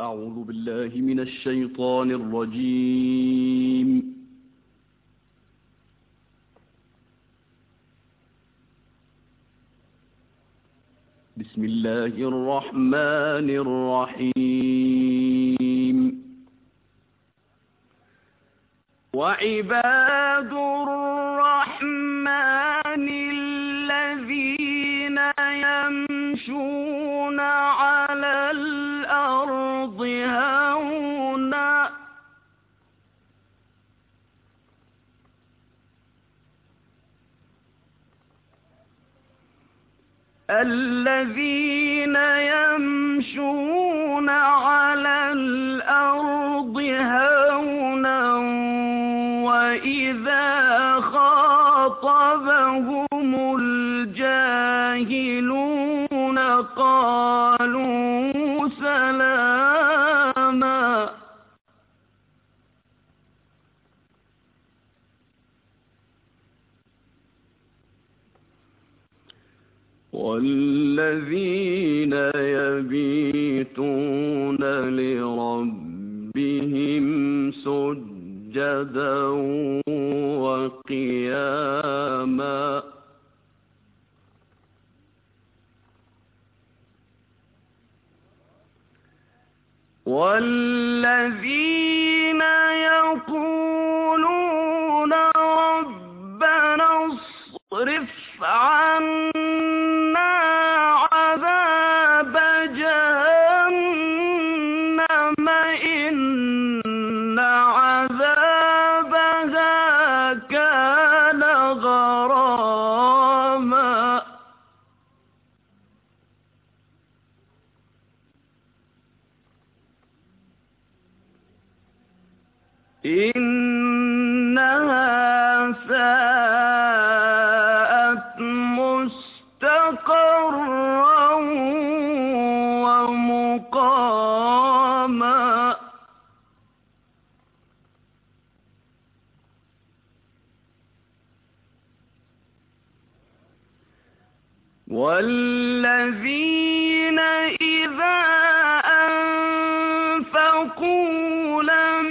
أعوذ بالله من الشيطان الرجيم. بسم الله الرحمن الرحيم. وعباد الرحمن الذين يمشون على الأرض هونا الذين يمشون على الأرض هونا وإذا خاطبهم الجاهلون قالوا سلاما. والذين يبيتون لربهم سجدا وقياما والذين يقولون ربنا اصرف عنا عذاب جهنم إن عذابها كان غراما. إنها ساءت مستقرا ومقاما. والذين إذا أنفقوا لم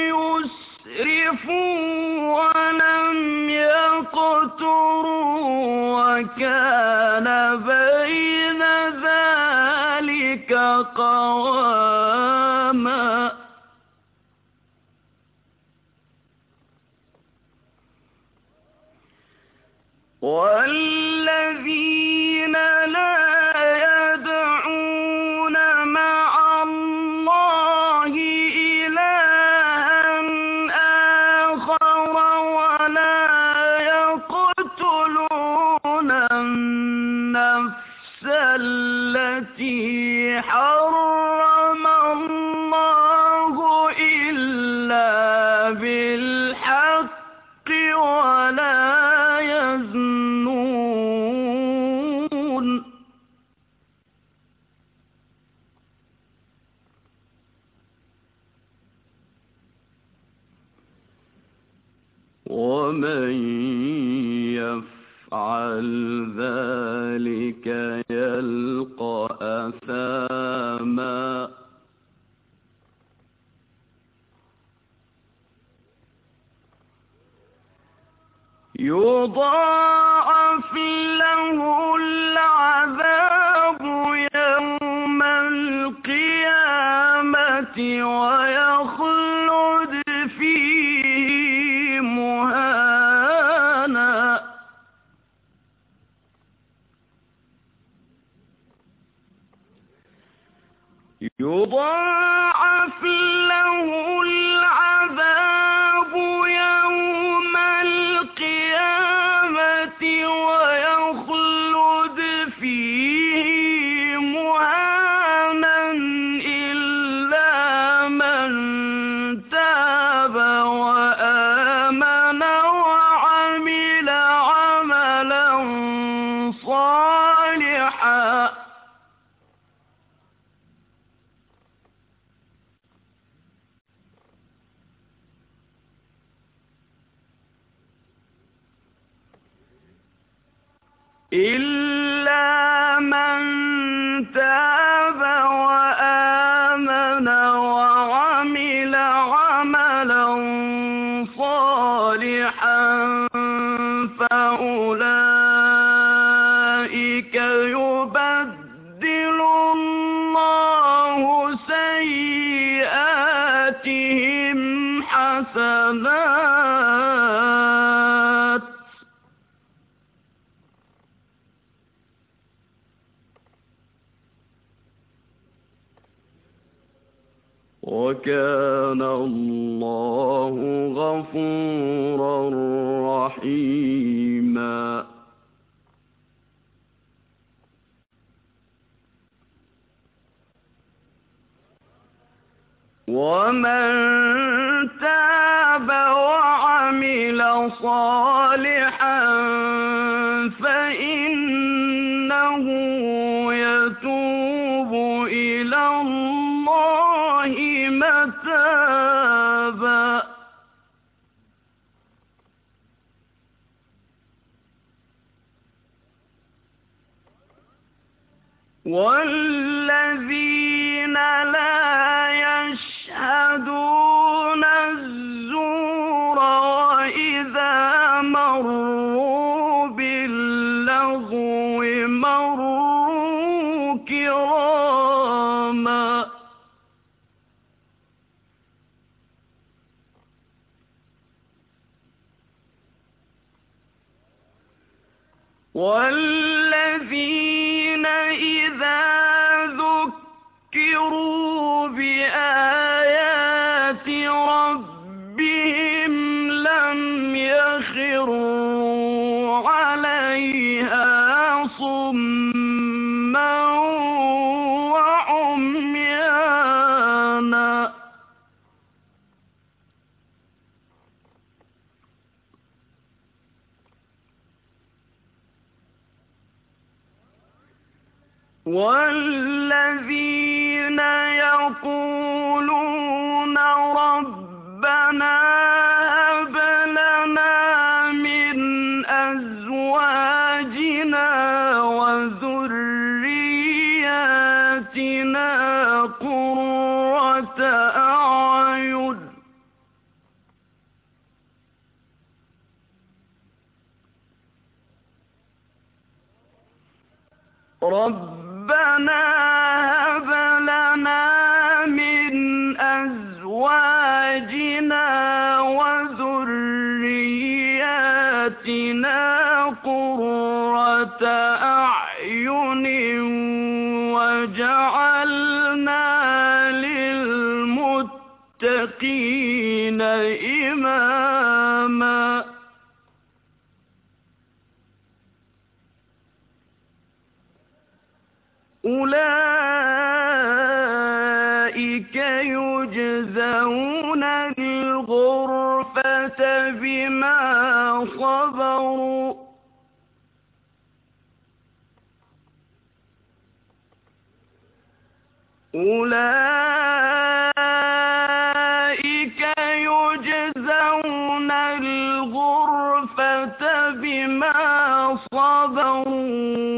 يسرفوا ولم يقتروا وكان بين ذلك قواما. والذين لا يدعون مع الله إلها آخر ولا يقتلون النفس التي حرم الله إلا بالحق ولا يزنون. ومن يفعل ذلك يلقى أثاما. يضاعف له العذاب يوم القيامة ويخلد فيه مهانا. يضاعف له العذاب يوم القيامة ويخلد فيه مهانا إلا من تاب وآمن وعمل عملا صالحا. إلا من تاب وآمن يبدل الله سيئاتهم حسنات وكان الله غفورا رحيما ومن تاب وعمل صالحا فإنه يتوب إلى الله متابا والذين لا يشهدون الزور وإذا مروا باللغو مروا كراما والذين إذا ذكروا بآيات ربهم لم يخروا عليها صما وعميانا والذين يقولون ربنا هب لنا من أزواجنا وذرياتنا قرة أعين ربنا هب لنا من أزواجنا وذرياتنا قرة أعين وجعلنا للمتقين إماما أولئك يجزون الغرفة بما صبروا أولئك يجزون الغرفة بما صبروا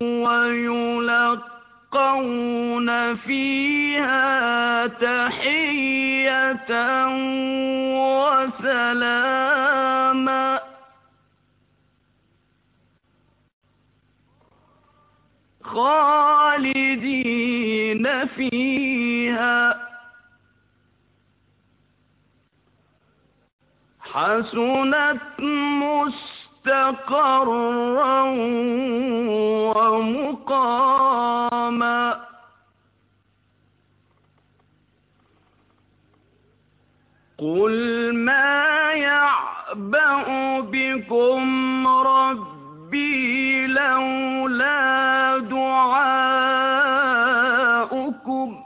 ويلقون فيها تحية وسلاما خالدين فيها حسنت مستقرا ومقاما قل ما يعبأ بكم ربي لولا دعاؤكم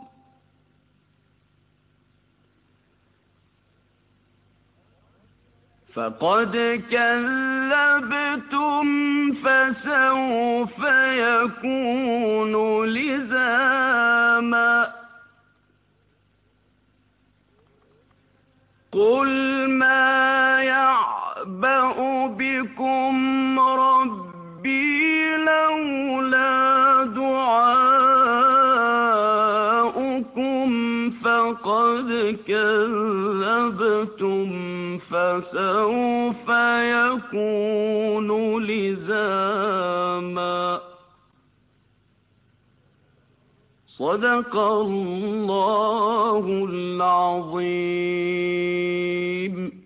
فقد كذبتم فسوف يكون لزاما قل ما يعبأ بكم ربي لولا دعاؤكم فقد كذبتم فسوف يكون لزاما صدق الله العظيم.